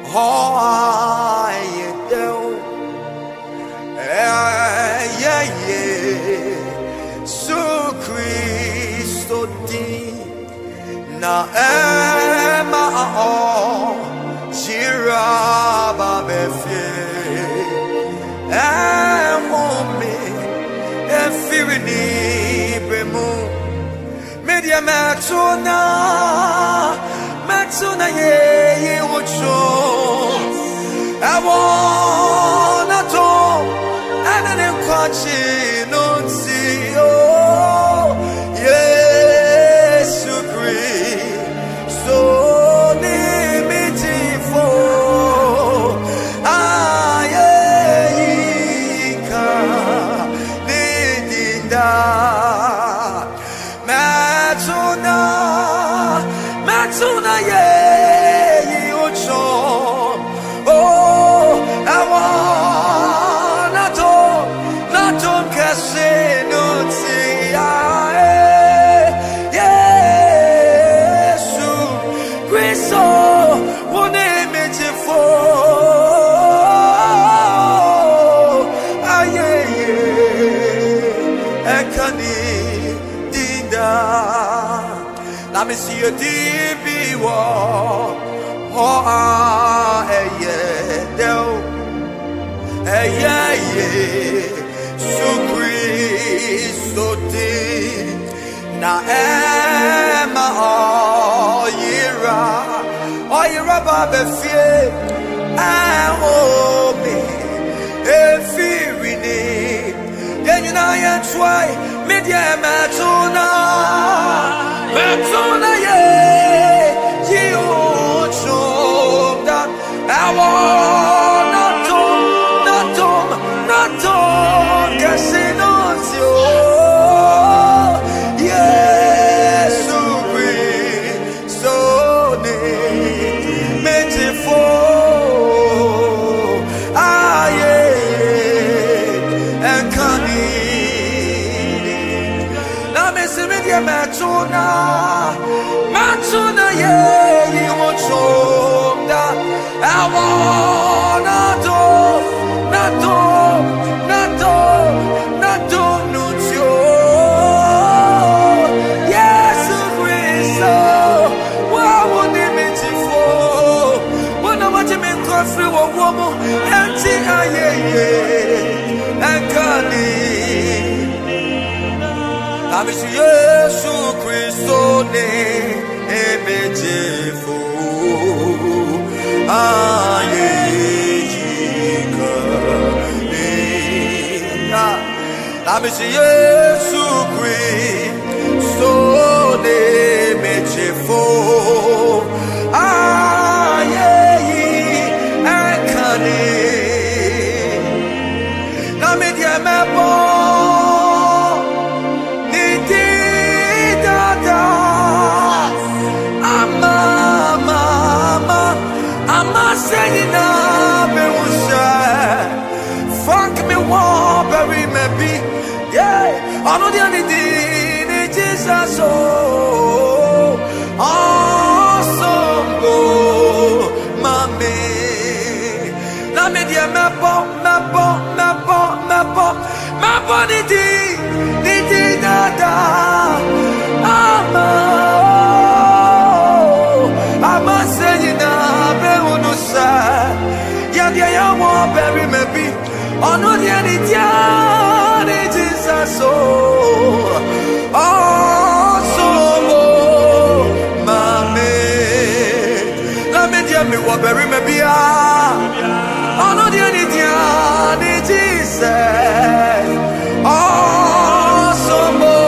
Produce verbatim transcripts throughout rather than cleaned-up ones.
Oh, yeah, yeah, yeah. So Christo di na ema o jiraba befie emome efirini bremu media matuna matuna ye ye ucho I wanna talk and then catch it on see oh yes to agree so limited for I can need that matuna matuna ye ucho Let me see a D B wall. Oh, ah, eh, yeah, do. Eh, yeah, yeah. So Christo di na ema oh, yira. Oh, yira babe fie. Ah, oh, me. Eh, firini. Then you know, you try. Media matuna. Matuna ye, you show that I want not to, not to, not to, casinos you. Yes, so we so need beautiful. Ah, yeah, and candy. Now, Miss Media Matuna. Matuna ye, you want show that I wanna do, not do, not do, not do, not you. Yes, Christo, what would it mean to for? When I want to make coffee or woman, empty, ah, yeah, yeah, and candy. I miss you, Christo, ne. Beautiful, ah, yeah, yeah. Let me see you, Christo, ne, beautiful, ah, yeah, yeah, can it? Let me get my boy. Saying up and was funk me war bury me be yeah I know the only thing it is so awesome go mami la media me pop me pop me pop me pop my body di di da da I'm I'm saying up yeah, yeah, yeah, want bury me be. Oh no, yeah, it yeah, it is so. Oh, so, mommy, let me tell me what bury me be. Oh no, yeah, it yeah, it is. Oh, so,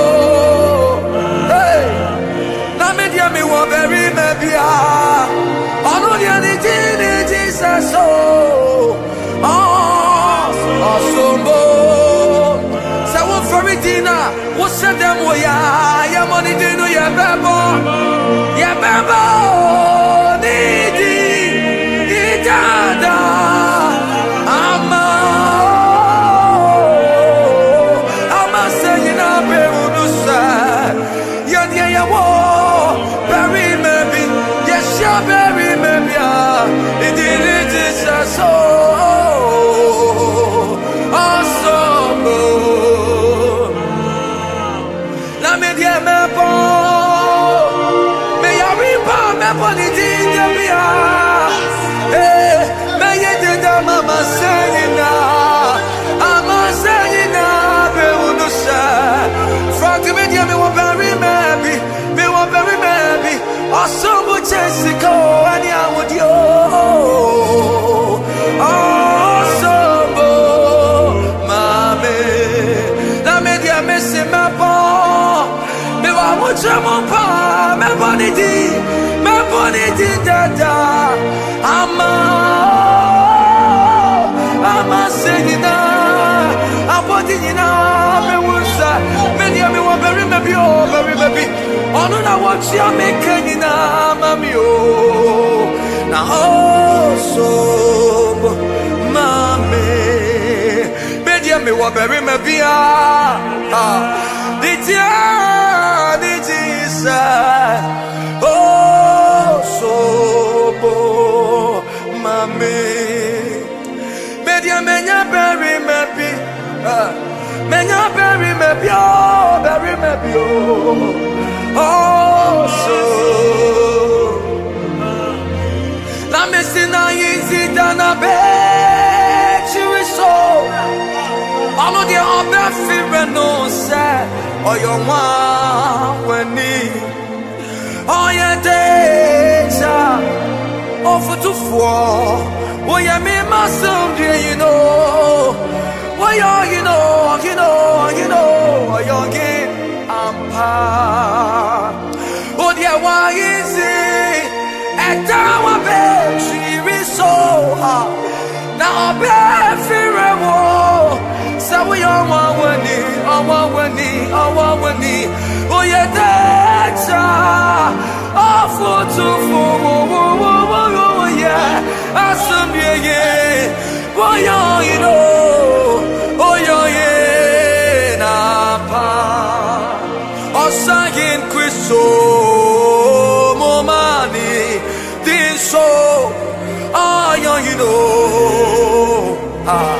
hey, let me tell me what bury me be. Oh no, yeah, it is. So, oh, awesome. So, what for me, Dina? What's that? Them way, yeah, money, Dino, yeah, babo, yeah, babo, Nidi, Nidada, Ama, Ama, saying, I'm very sad. Yeah, yeah, yeah, whoa, bury me, yes, yeah, bury me, yeah. It didn't boni dinja bia. Eh, me ye dinja mama sayina. Ama sayina be unusa. Frank me dia me wa very maybe. Me wa very maybe. Osombo chesiko ani awodio. Osombo mame. La me dia me se ma bon. Me wa mucha mon pa. Me boni di. Me boni di dada. Ama. Ama sayina. Abodina me wusa. Me dia me wa very maybe oh very maybe. Ono na watch ya me kenina mami oh na also mami me dia me wa very me bia ah di dia di Jesus oh so mami me dia me nya very me bi ah me nya very me bia very me bio oh, so la messina easy than a bet you is so all of the other fear no say or your one when need oh yeah danger oh for two four oh yeah me my son dear you know oh yeah you know you know you know oh you're getting ampa oh dear why is it and down a bed she is so hard now a bed fear so we are one when he oh one when he oh one when he oh yeah that's oh for two for oh oh oh oh yeah awesome yeah yeah oh yeah you know oh yeah yeah na pa Osayin Christo Momani Din so ah young you know ah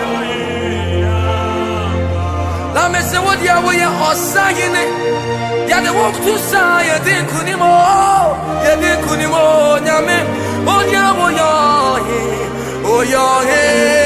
la me se what ya we osayin ya de walk to say ya din kunimo ya din kunimo nyame on ya wo ya oh ya he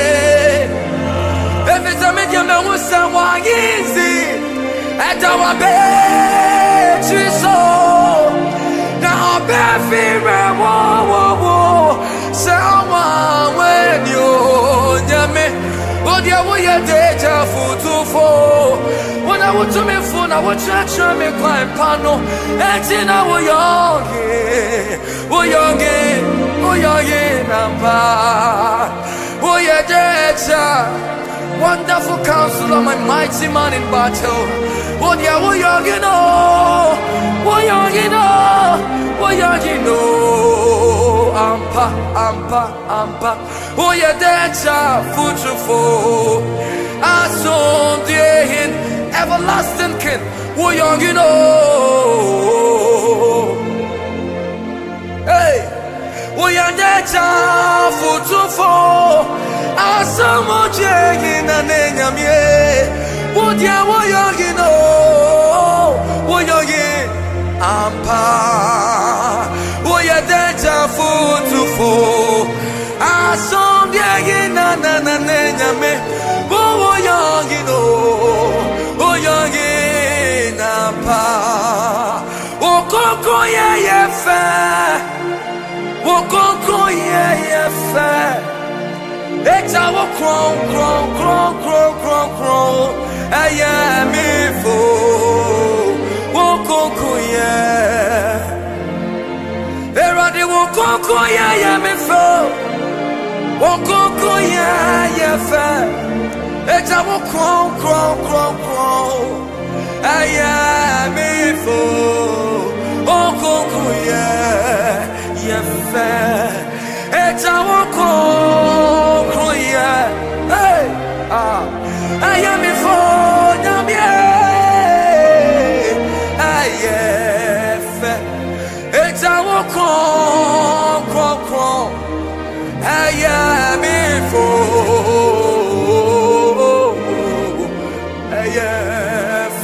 if it's a media me wo say wa easy at our bed, you saw now, baby, whoa, whoa, whoa. Someone when you, Yame, what you were deja for two for. When I would to me phone, I would church me quite pano, and in our young, oh, young, oh, young, number, oh, yeah, deja. Wonderful counselor, my mighty man in battle. Oh yeah, oh yeah, you know, oh yeah, you know, oh yeah, you know. Ampa, ampa, ampa. Oh yeah, that's a fruitful. I saw the in everlasting king. Oh yeah, you know. Hey, oh yeah, that's a fruitful. Asamo jegi na nenyamye Wodia woyogi no Woyogi ampa Woya deja futufu Asom jegi na na na nenyame Woyogi no Woyogi nampa Wokoko ye ye fe Wokoko ye ye fe it's our crown, crown, crown, crown, crown, crown. I am me for Wokokuya. There are the Wokokuya, I am me for Wokokuya, yeah, fair. It's our crown, crown, crown, crown. I am me for Wokokuya, yeah, fair. It's our crown, crown, yeah. Hey, ah, I am me for them, yeah. I am. It's our crown, crown, crown. I am me for. I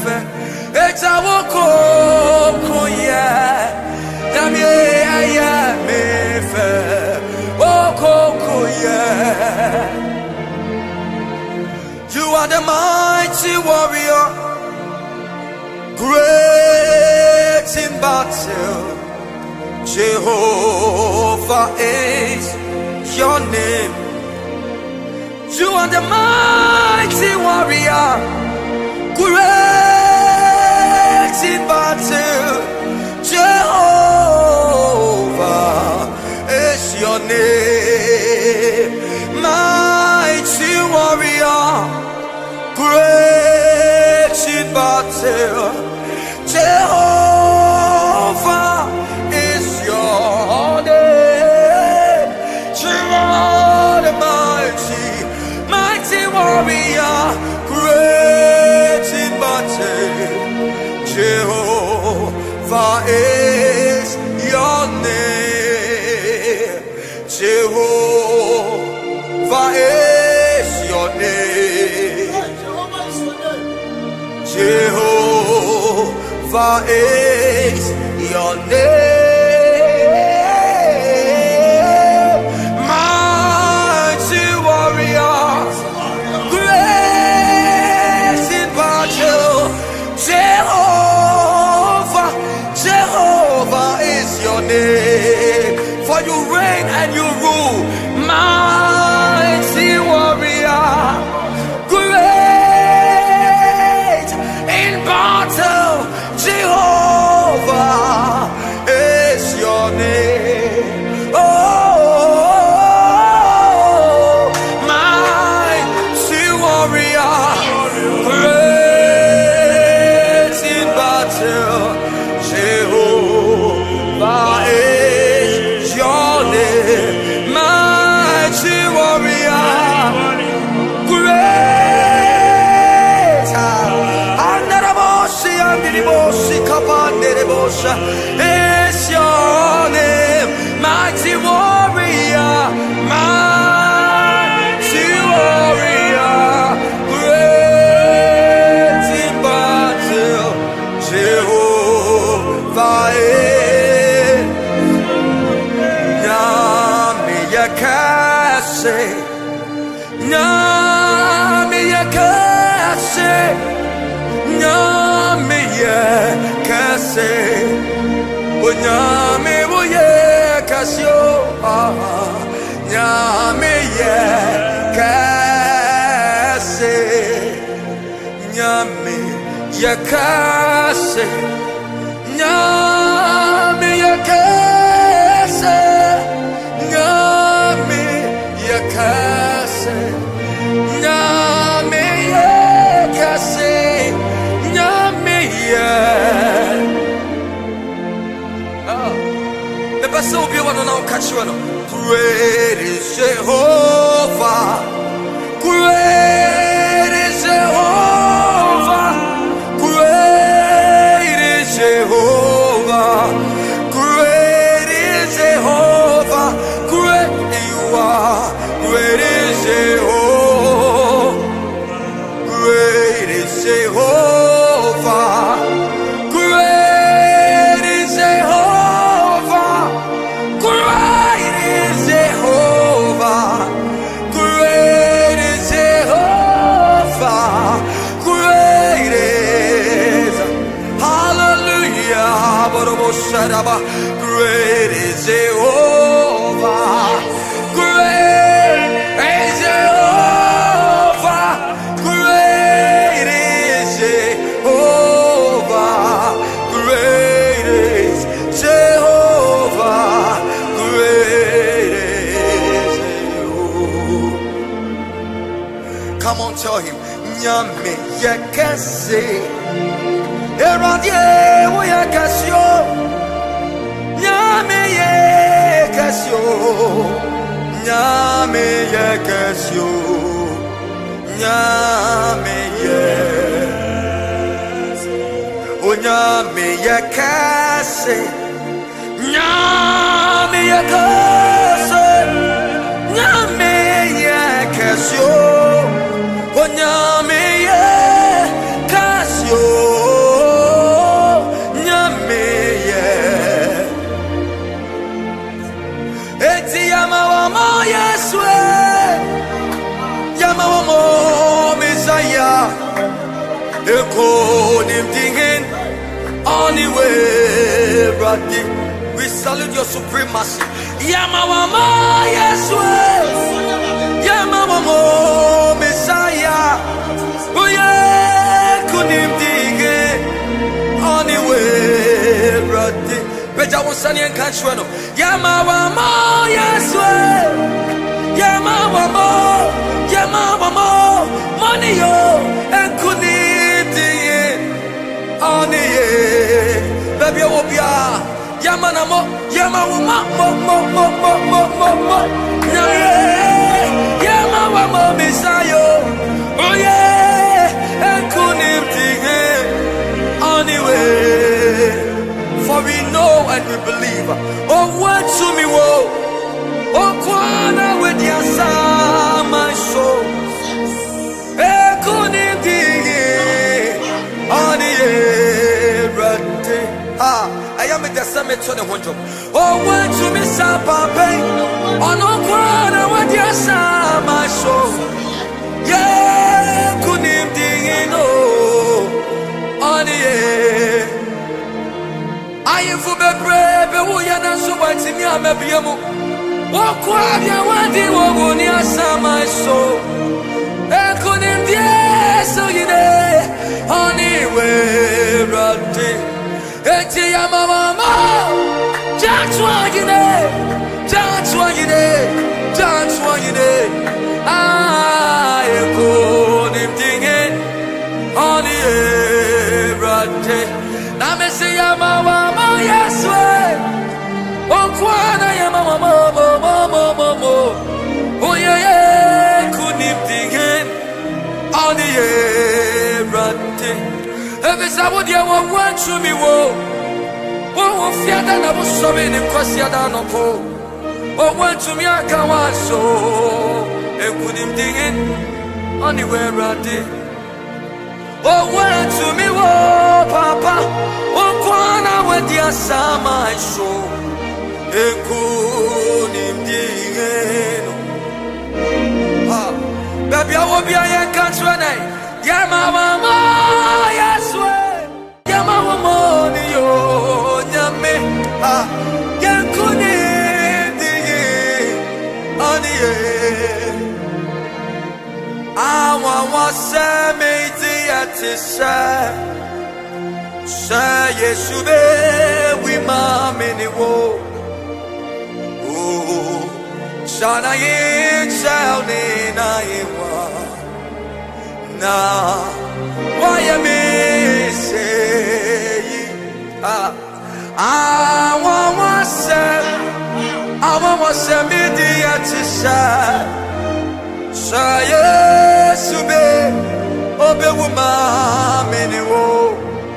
am. It's our crown, crown, yeah. Damn, yeah, I am. yeah. You are the mighty warrior, great in battle. Jehovah is your name. You are the mighty warrior, great in battle. Jehovah is your name. Mighty warrior, great in battle. Jehovah is your name. You are the mighty, mighty warrior, great in battle. Jehovah is your name. Jehovah is your name. Jehovah is your name. Mighty warrior, great in battle. Jehovah, Jehovah is your name. For you reign and you rule. Mighty warrior, great in battle. Jehovah is your name. Oh, mighty warrior, great in battle. Jehovah is your name. Mighty warrior, great. Andaraboshi, andiriboshi, kapandereboshi is your name. Mighty warrior, mighty warrior, great in battle. Jehovah is Nyame yakase, Nyame yakase, Nyame yakase, Nyame yakase, Nyame yakase, Nyame yakase, Nyame yakase, Nyame yakase, Nyame yakase, Nyame yakase. The best will be one on our catch one. Great is Jehovah, great is Jehovah, great is Jehovah, great is Jehovah, great you are, great is Jehovah, great is Jehovah, great is Jehovah, great is Jehovah, great is Jehovah, great is, hallelujah, great is Jehovah, great is Jehovah, great is Jehovah, great is Jehovah, great is Jehovah. Come on, tell him, Nyame yakase, Eradie wo yakasio, Nyame yakasio, Nyame yakasio, Nyame yakasio, O Nyame yakase, Nyame yakase, Nyame yakasio, O Nyame yakasio, Nyame yakasio. Eti yama wa mama Yeswe. Yama mama Messiah. Eko nimdingen. Anyway, Brady. We salute your supremacy. Yama mama Yeswe. Yama mama Messiah. Oh yeah, kunimdingen. Anyway, Brady. Beja wonsani en country no. Yama mama Yeswe. Yama mama. Yama mama. Money yo. En kunimdingen. Anyway, baby obia. Yama na mo. Yama mama mo mo mo mo mo mo mo. Yama mama Messiah. Oh yeah. En kunimdingen. Anyway, for we know and we believe. Oh, what to me, whoa. Oh, Kwana with your son, my soul. Eh, couldn't dig it. On the air, ah, I am at the summit on the one job. Oh, what to me, Sapa, oh, no, Kwana with your son, my soul. Yeah, couldn't dig it, no. On the air, I am for the brave, but we are not so much in your mebiamo. Walk while you want it, walk near some my soul. And couldn't be so you know, anyway, Roddy. And your mama, that's why you know, that's why you know, that's why you know. I couldn't dig it on the air, Roddy. Now me say ya mama Yeswe. Oh Kwana ya mama mama mama mama. Oh yeah yeah, couldn't dig it on the air, Brady. Every Saturday I want to me wo. Oh oh fiada na bo so me ni kwasi ada no ko. Oh want to me aka wa so. E couldn't dig it on the air, Brady. Oh, where to me, oh, Papa, oh, Kwana, with your summer, I show a good indeed. Ah, baby, I will be a country. Yama, mama, yes, way. Yama, money, oh, Yame, ah, Yankuni, on the air. I want to me. Say, say yes, you be we mama ni wo. Oh, shana ye chao ni na ye wa na. Why am I say ah? I want to say, I want to say me the say, say yes, you be. Obe wuma meni wo,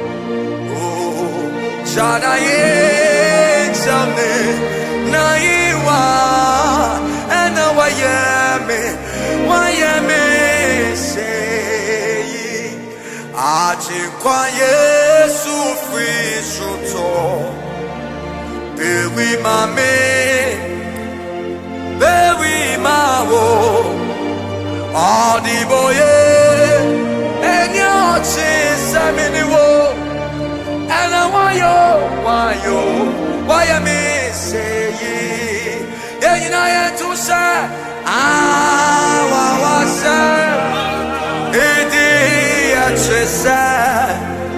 oh, jana ye jane na iwa, ena wayeme wayeme sei, aji kwa Yesu frishuto, bewi mame, bewi mawo, adiboye. And I want you, why you, why I may say ye, yeah, you know, I to say, ah, what was it? It is say,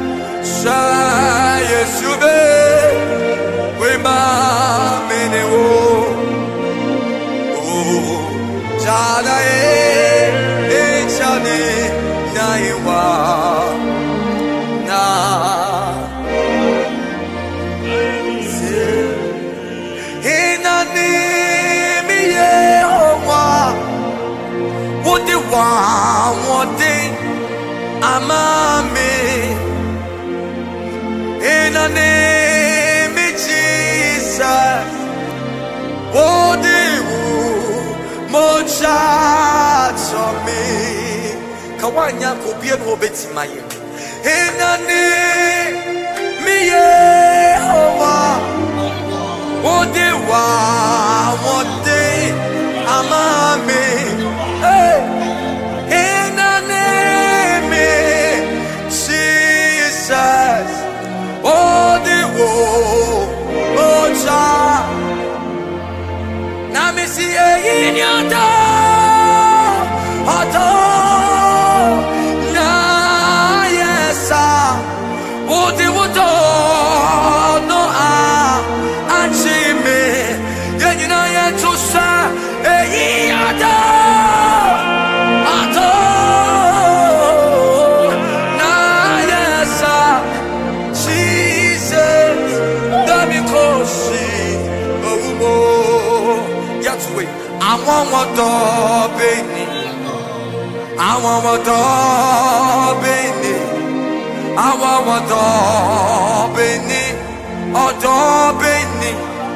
say, yes, you be, we ma mini wo, oh, Jana, eh, Jani, Naiwa. One thing, I'm a me in the name of Jesus. Oh, the mocha to me. Kawanya kubia kubeti maye. In the name me Yehovah. Oh, the one thing. misi eyi ata ata na yesa odi wodo no a achime yenina yetusa eyi ata ata na yesa Jesus damikosi owo yatwe àwọn modo beni àwọn modo beni àwọn modo beni odo beni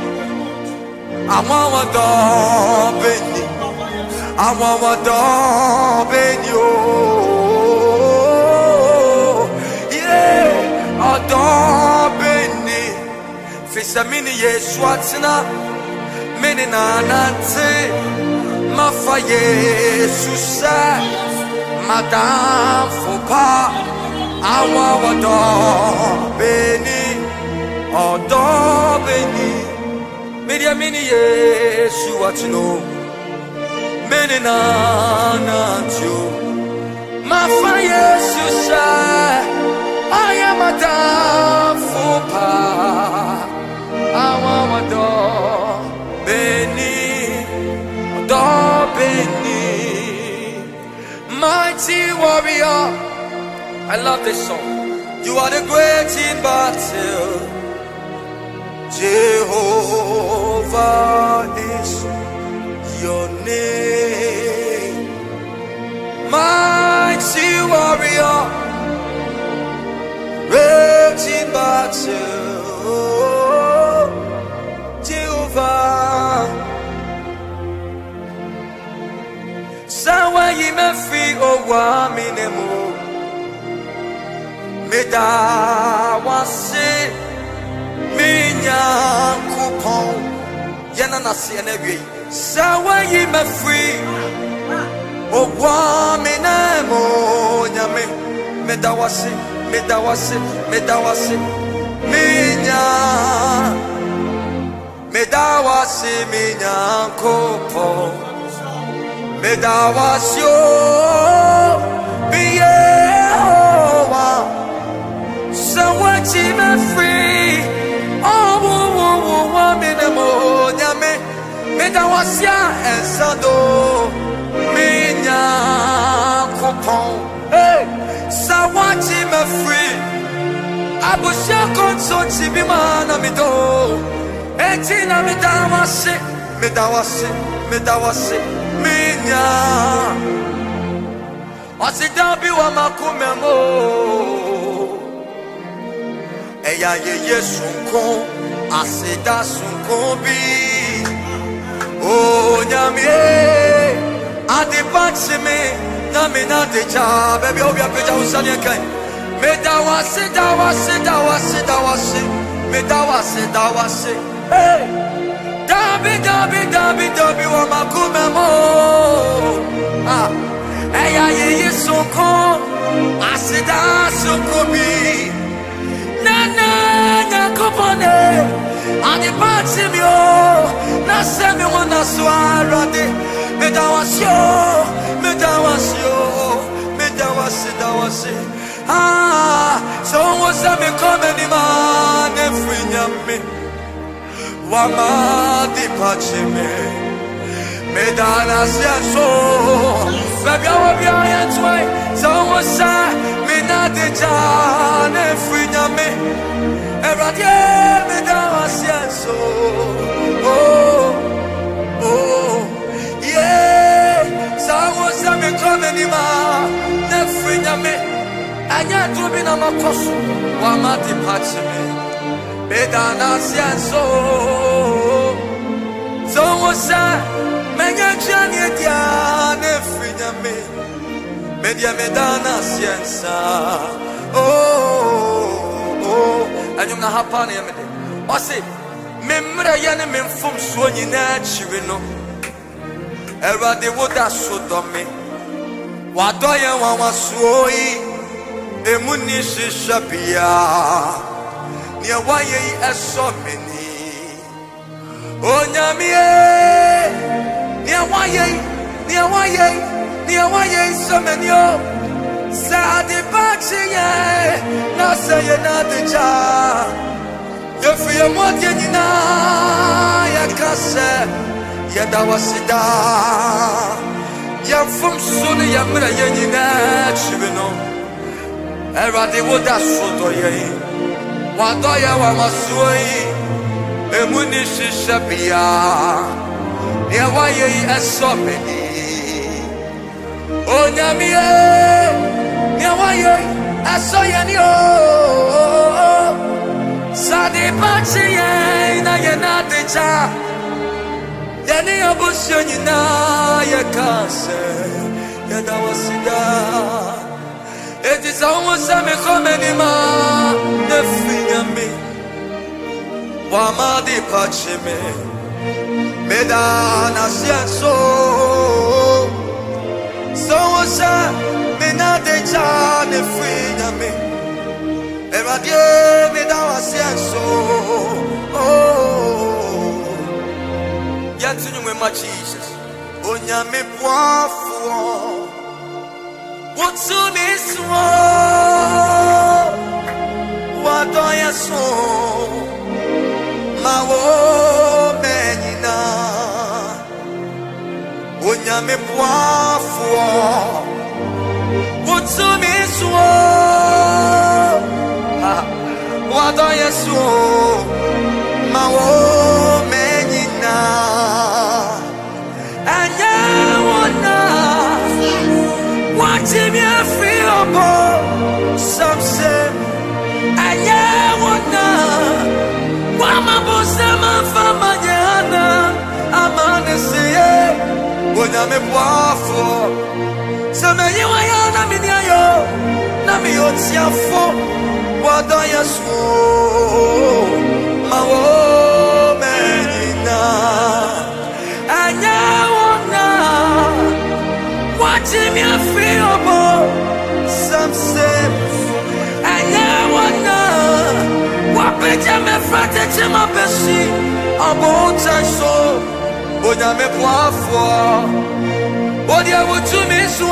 àwọn modo beni àwọn modo beni o yeah odo beni fisamini Yesu atina mini nanante mafa Yesu sa madam fopa awa wado beni odo beni media mini Yesu atino mini nanante mafa Yesu sa aya madam fopa awa wado Beni, do Beni, mighty warrior. I love this song. You are the great in battle. Jehovah is your name. Mighty warrior, great in battle. Jehovah, sawa yime fi owa minemo, meda wase minya kupon yana nasi enewe. Sawa yime fi owa minemo nyame, meda wase, meda wase, meda wase minya. Medawasi minyankopo Medawasyo Biyehowa Sawachi me free Oh wo wo wo wo minemo nyame Medawasya ensado Minyankopo Hey Sawachi me free Abusha konso chibimana mido Etina medawase, medawase, medawase, minya. Asidabi wa makumemo. Eya ye yesunko, asida sunko bi. Oh nyamie, adipachi me, nami na deja, baby obi apeja usani kai. Medawase, dawase, dawase, dawase, medawase, dawase. Hey, Dabi, Dabi, Dabi, Dabi, wa makumemo. Ah, eya ye ye sonko, asida sonko bi. Na na na kopone, adi pati mi o. Na se mi wana swalade, me dawasyo, me dawasyo, me dawasi, dawasi. Ah, so wasa me kome ni man efrinyame. Wamadi pachime Medana siaso Fabia wabia yantwai Zawosa Minade jane Frinyame Eradie Medana siaso Oh Oh Yeah Zawosa me kome nima Ne frinyame Anya dubi na makosu Wamadi pachime Medana sianso So wasa Menya chanye diane Frinyame Media medana siansa Oh Oh Anyum na hapane ya mede Wasi Memra yane memfum suonyi na chirino Erade woda sodome Wadoye wawasuoi Emuni shishabia Nia waye eso meni Onyamie Nia waye, nia waye somenyo. Sadi bachiye, na seye na deja. Ye fiye mwotye nina, ya kase, ya dawasida. Ya fumsuni ya mira ye nina chivino. Eradi woda soto ye. Wado ya wa masui. Emuni shishabia. Nia waye esomeni. Onyamiye, niawaye, asoyeni o. Sadi bachiye na yena deja. Yeni abushoni na yekase, yadawasida. Eti saumu sami khomeni ma nefinyami. Wamadi pachime, medana sienso. So was I, me not the child, the free me. Ever dear, me down a so. Oh, yet to you with my Jesus. On ya me poor. What's to me so? What do you so? My woman, Onya me poafo Wotsu me so Wado yeso Ma wo menina Anya wona Wati me free obo Some say Anya wona Wama bosema fama jehana Amane seye Onya me poafo Seme yewa ya na mi niayo Na mi otiafo Wado yeso Ma wo menina Anya wona Wati mi afi obo Samse Anya wona Wapeja me frate chema beshi Abo utasho Onya me poafo Odia wutu mi so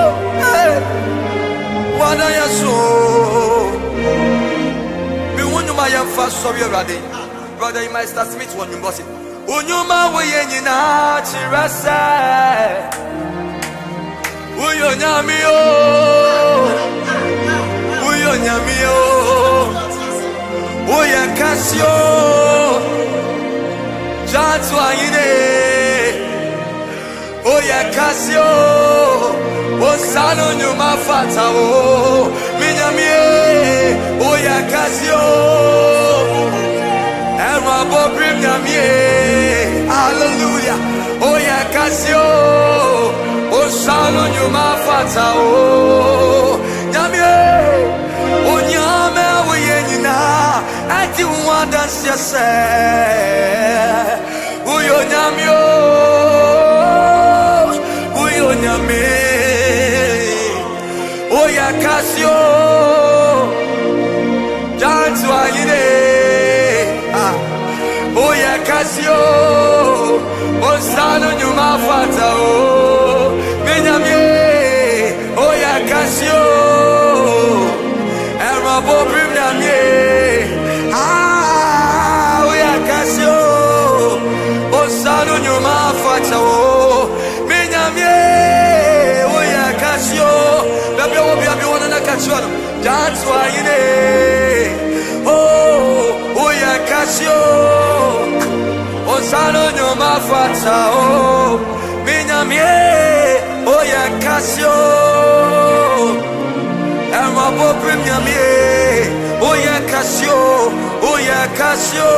Wada ya so Mi wonyuma ya mfa sorry brother Brother you might start smith one you boss it Onyuma we ye nyina chirasa Uyo nyami o Uyo nyami o Uya kasio Jatu ayine Oya kasio Osano nyuma fata o Minyamie Oya kasio Erwa bobrim nyamie Hallelujah Oya kasio Osano nyuma fata o Nyamie Onyame uye nyina Ati uwada siyase Uyo nyamio Onyame Oya kasio Jantu ayine Oya kasio Osano nyuma fata o Minyamie Oya kasio Erma bobrim nyamie Ah Oya kasio Osano nyuma fata o Oya kasio Baby obi abi wana na kasio That's why you need Oh Oya kasio Osano nyoma fata oh Minyamie Oya kasio Erma bobrim nyamie Oya kasio Oya kasio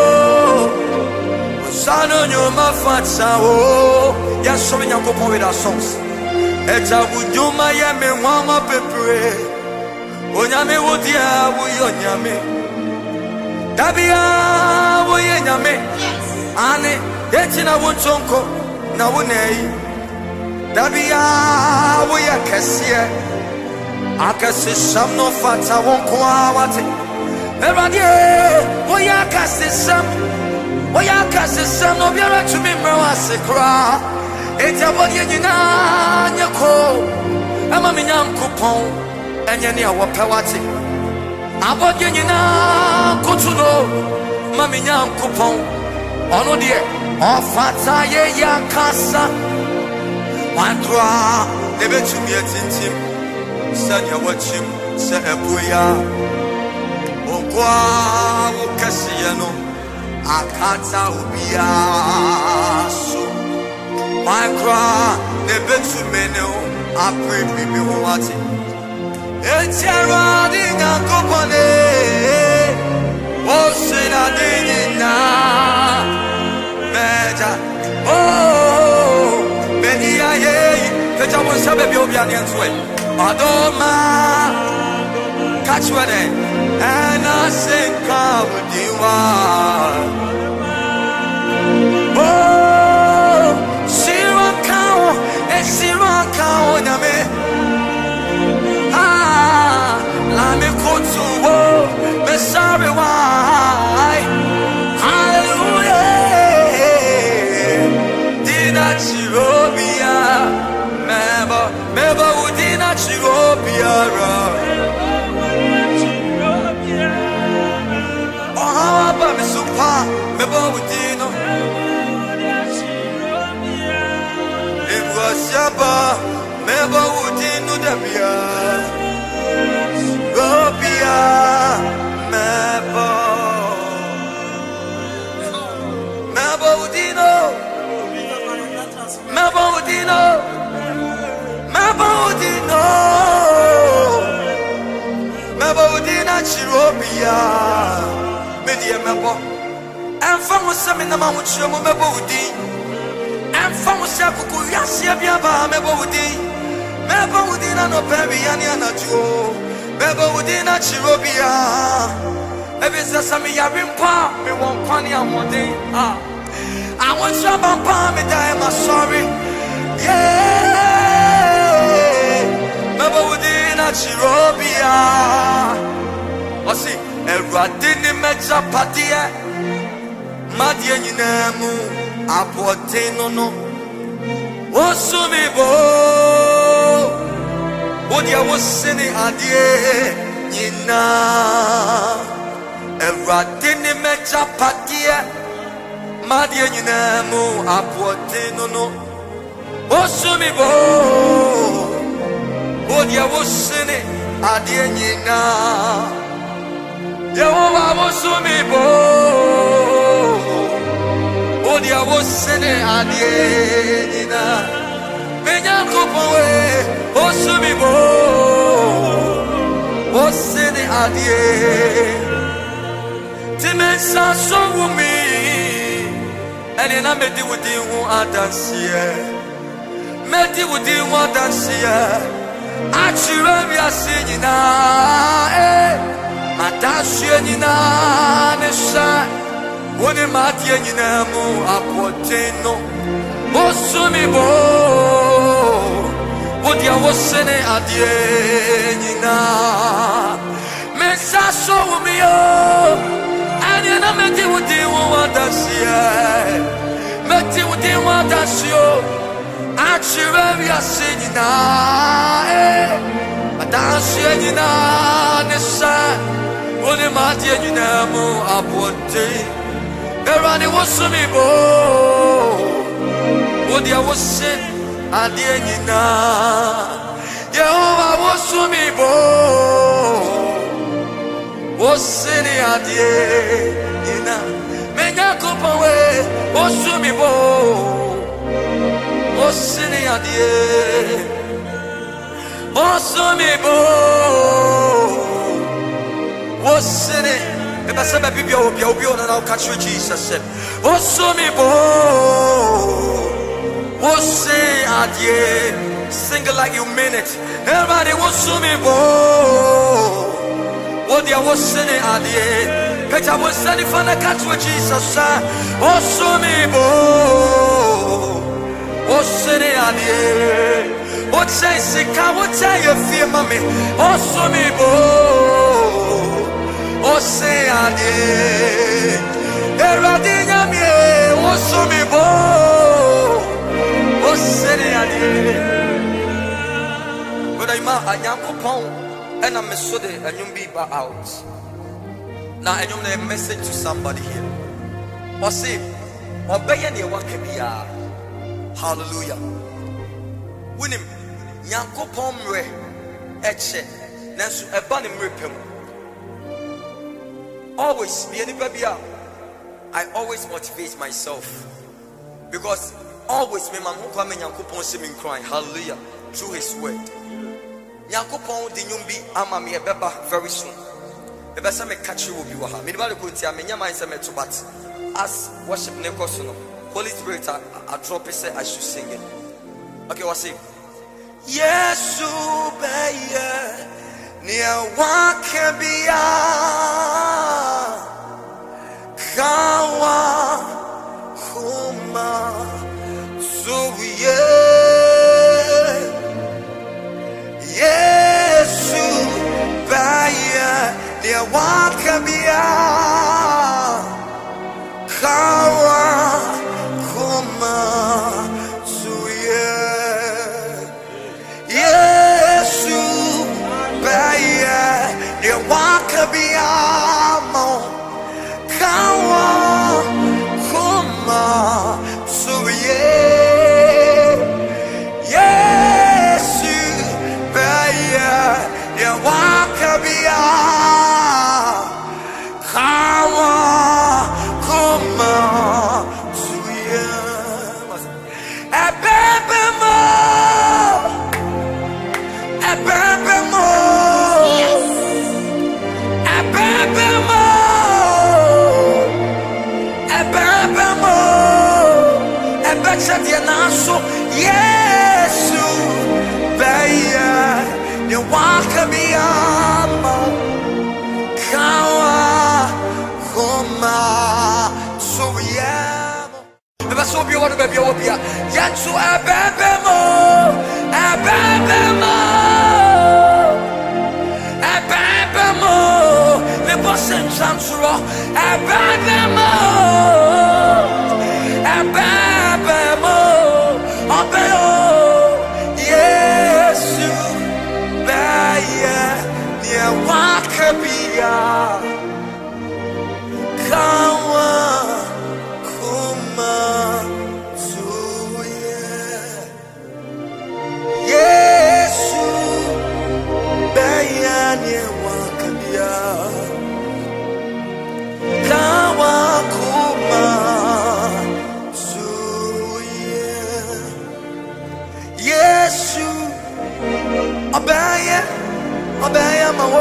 Osano nyoma fata oh Yasome nyankopon with our songs Eja wujuma ya me wama pepre Onyame wodia wuyo nyame Dabia wuye nyame Ane eti na wunchonko na wunei Dabia wuye kesie Akasi shamno fata wonkwa wate Eradie wuye akasi sam Wuye akasi sam no biara chumi mrewa sekra It's a body in your call. I'm a young coupon, and you know what Pawati. I bought you now, go to know, Mammy young coupon. Oh no, dear, oh, Fata, ya casa. One draw, never to me at him. Sanya watch him, say a boya. Oh, qua, Cassiano, Akata ubia. So, my cry, never to me, no, I pray me what it. It's a riding a company. Oh, say I didn't know. Better. Oh, Betty, I hate that I was a baby of young and sweat. Adoma, catch what I and I say, come with you. Oh, zero cow and zero cow on me. I'm a coat to war, but sorry why. Hallelujah. Did not Chirobia, Meba, Meba, who did not Chirobia. Oh, how about me super, Meba, who did not. It was Yaba, Meba, who did not. Robia, Mebo, Mebo Udino, Mebo Udino, Mebo Udino, Mebo Udina Chirobia, Media Mebo, and from was some in the Mount Chomo Mebo Udi, and from was Sakuku Yasia Biaba Mebo Udi, Mebo Udina no Baby Yana Joe. Bebo udina Chirobia. Ebi sasami yarimpa me won kwani amode. Ah, I want shabampa me die my sorry. Yeah. Bebo udina Chirobia. Osi eradini meja patie. Madie nyinemu apote no no. Osumi bo. Odia was sending a dear, Yina, a ratini meja patia, Madia Yinamu, Apote no no, Osumi bo, Odia was sending a dear Yina, Yahova was sumi bo, Odia was sending a dear Yina. Osumi bo, Osini adie. Timensa so wumi, and in a medi with you adansia. Medi with you adansia. Achirabia sinina, eh, Matashina Nesha, One Matianina mu apoteno. Osumi bo. Odia wasene adie nina Mesa so mi yo Anya na meti udi wadasia Meti udi wadasio Achire via sinina eh Adasia nina nesa One matie nina mu apote Erani wasumi bo Odia wasene Adienina, Yehova wasumi bo, wasini adienina, menya kupawe wasumi bo, wasini adie, wasumi bo, wasini. Eba sebe bibia obia obia na na catch you Jesus said, wasumi bo. We'll say adieu, sing it like you mean it. Everybody will see me bo. What they will sing adieu. Peter was sending for the catch with Jesus. Oh, see me bo. Oh, sing adieu. What say sick? What say you feel, mommy? Oh, see me bo. Oh, say adieu. Everybody, oh, see me bo. Anyankopon and I'm so the and you be out. Now and you a message to somebody here. Or say, obey any one can be hallelujah. Win him. Nyankopon re eche. Nansu ebani mrepem. Always be any baby. I always motivate myself because always me man who come Nyankopon see me crying. Hallelujah. Through his word. Nyankopon di nyumbi ama me ebeba very soon. Ebe se me catch you will be waha. Me ba ko tia me nyama se me to but as worship ne koso no. Holy Spirit I, I drop it say I should sing it. Okay, what's it? Yesu beye nia wakebia kawa kuma suye Yesu beye nia wakebia kawa kuma suye Yesu beye nia wakebia mo kawa kuma suye Yesu beye nia wakebia kawa kuma suye ebebe mo ebebe mo ebebe mo ebebe mo ebeche die naso Yesu beye ni wakabia mo kawa kuma suye eba so bi wonu ba bi wo bia yansu ebebe mo ebebe mo ebebe mo le bossen chansuro ebebe mo ebebe mo obeo Yesu beye ni wakabia kawa kuma suye Yesu beye ni wakabia kawa kuma suye Yesu obeye obeye mawo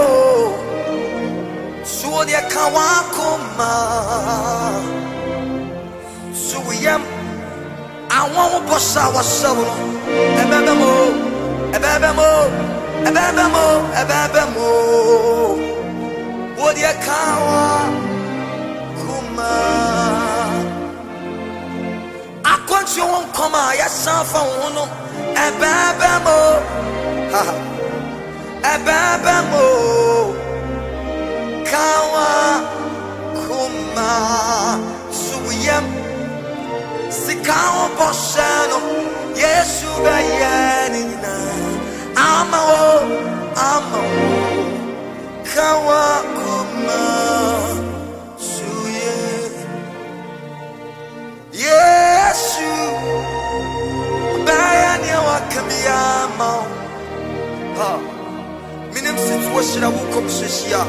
suo dia kawa kuma suyem awon bossa wasawo ebebe mo ebebe mo ebebe mo ebebe mo wo dia kawa kuma akonti won koma ya sanfa wono ebebe mo ha ebebe mo kawa kuma suyem sikao boshano Yesu bayani na ama o ama o kawa kuma suye Yesu bayani wakamia ma ha minim situation a wukom hyehyia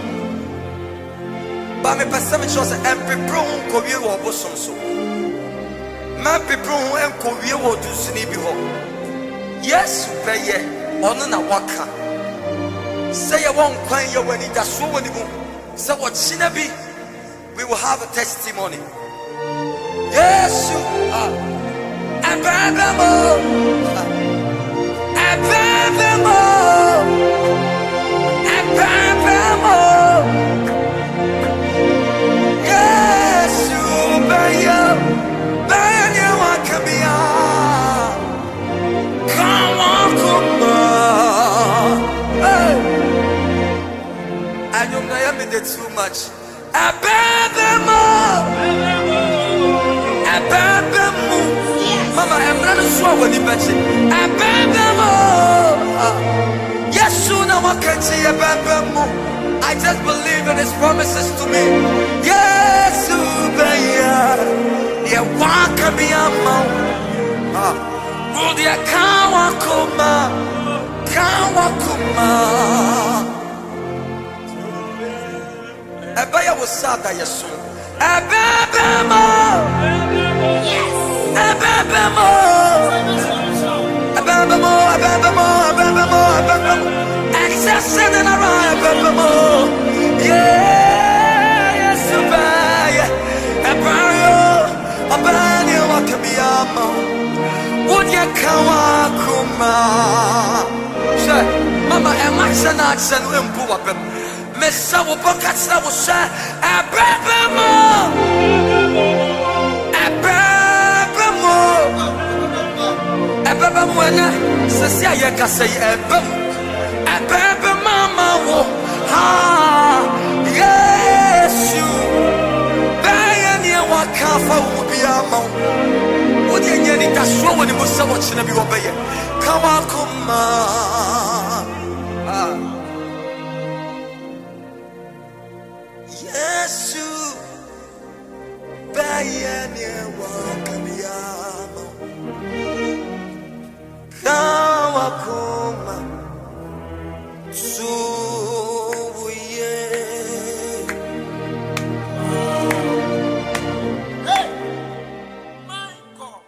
ba me pesa me chose empepro ko wie wo bosom so ma pepro enko wie wo dusini bi ho Yesu beye ono na waka say ye won kwan ye wani da so wani mu say what china bi we will have a testimony Yesu ah ababamo ababamo ababamo Yesu beye beye wakabia come on come on hey I don't know me too much ababamo ababamo mama I'm not sure what you bet ababamo I just believe in his promises to me. Yes, yeah, walk me a mount. Would ya kawakuma, kawakuma. Ebaya was sada yesu. Ebebemo, yes. Ebebemo, ebebemo, ebebemo, ebebemo, ebebemo. Excess in and around, ebebemo. Yeah, yes, ebaya, ebayo, ebayo, wakabiyamo. Would ya kawakuma? Say, Mama, am I saying that? Say, no, I'm poor. Mesa wo pockets na wo say ebebemo ebebemo ebebemo na sesi aye ka say ebem ebebemo ma wo ha yesu baya ni wa ka fa wo bia ma wo de nya ni taso wo ni mo sa wo china bi wo beye kama kuma ah Yesu bayani wakabiyamo kawakuma subuye hey my God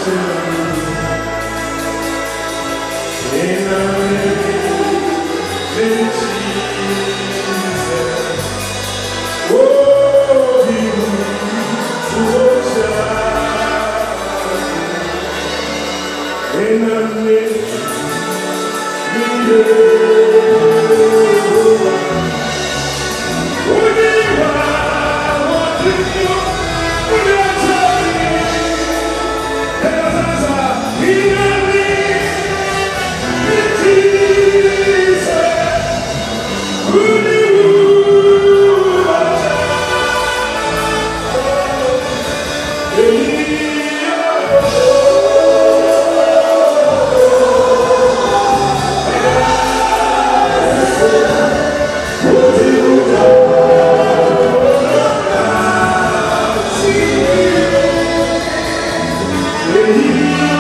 He